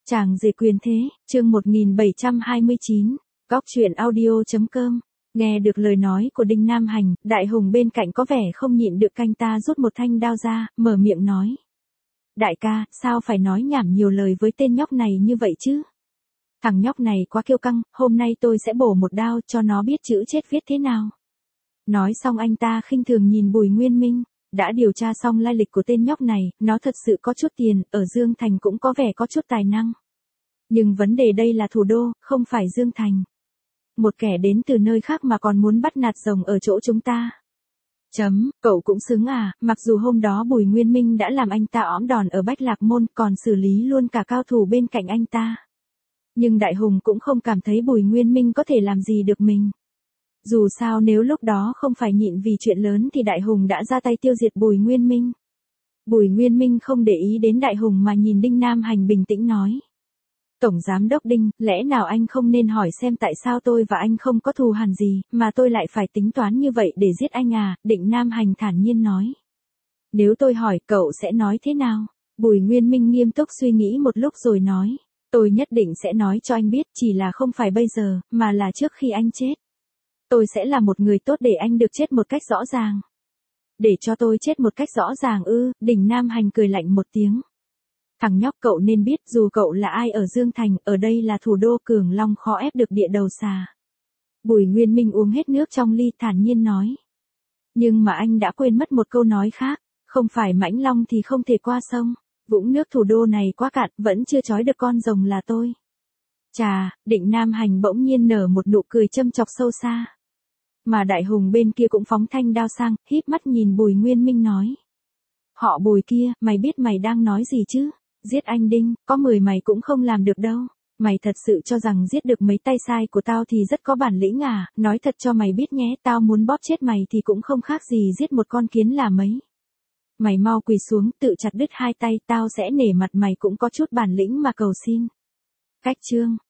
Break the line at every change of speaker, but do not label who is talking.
Chàng rể quyền thế, chương 1729, góc truyện audio.com. Nghe được lời nói của Đinh Nam Hành, Đại Hùng bên cạnh có vẻ không nhịn được, canh ta rút một thanh đao ra, mở miệng nói. Đại ca, sao phải nói nhảm nhiều lời với tên nhóc này như vậy chứ? Thằng nhóc này quá kiêu căng, hôm nay tôi sẽ bổ một đao cho nó biết chữ chết viết thế nào. Nói xong anh ta khinh thường nhìn Bùi Nguyên Minh. Đã điều tra xong lai lịch của tên nhóc này, nó thật sự có chút tiền, ở Dương Thành cũng có vẻ có chút tài năng. Nhưng vấn đề đây là thủ đô, không phải Dương Thành. Một kẻ đến từ nơi khác mà còn muốn bắt nạt rồng ở chỗ chúng ta. Cậu cũng xứng à, mặc dù hôm đó Bùi Nguyên Minh đã làm anh ta õm đòn ở Bách Lạc Môn, còn xử lý luôn cả cao thủ bên cạnh anh ta. Nhưng Đại Hùng cũng không cảm thấy Bùi Nguyên Minh có thể làm gì được mình. Dù sao nếu lúc đó không phải nhịn vì chuyện lớn thì Đại Hùng đã ra tay tiêu diệt Bùi Nguyên Minh. Bùi Nguyên Minh không để ý đến Đại Hùng mà nhìn Đinh Nam Hành bình tĩnh nói. Tổng Giám Đốc Đinh, lẽ nào anh không nên hỏi xem tại sao tôi và anh không có thù hằn gì, mà tôi lại phải tính toán như vậy để giết anh à, Đinh Nam Hành thản nhiên nói. Nếu tôi hỏi cậu sẽ nói thế nào? Bùi Nguyên Minh nghiêm túc suy nghĩ một lúc rồi nói. Tôi nhất định sẽ nói cho anh biết, chỉ là không phải bây giờ, mà là trước khi anh chết. Tôi sẽ là một người tốt để anh được chết một cách rõ ràng. Để cho tôi chết một cách rõ ràng ư? Đinh Nam Hành cười lạnh một tiếng. Thằng nhóc, cậu nên biết dù cậu là ai ở Dương Thành, ở đây là thủ đô, cường long khó ép được địa đầu xà. Bùi Nguyên Minh uống hết nước trong ly thản nhiên nói. Nhưng mà anh đã quên mất một câu nói khác, không phải mãnh long thì không thể qua sông. Vũng nước thủ đô này quá cạn, vẫn chưa trói được con rồng là tôi. Chà, Đinh Nam Hành bỗng nhiên nở một nụ cười châm chọc sâu xa. Mà Đại Hùng bên kia cũng phóng thanh đao sang, híp mắt nhìn Bùi Nguyên Minh nói. Họ Bùi kia, mày biết mày đang nói gì chứ? Giết anh Đinh, có 10 mày cũng không làm được đâu. Mày thật sự cho rằng giết được mấy tay sai của tao thì rất có bản lĩnh à? Nói thật cho mày biết nhé, tao muốn bóp chết mày thì cũng không khác gì giết một con kiến là mấy. Mày mau quỳ xuống, tự chặt đứt hai tay, tao sẽ nể mặt mày cũng có chút bản lĩnh mà cầu xin. Cách chương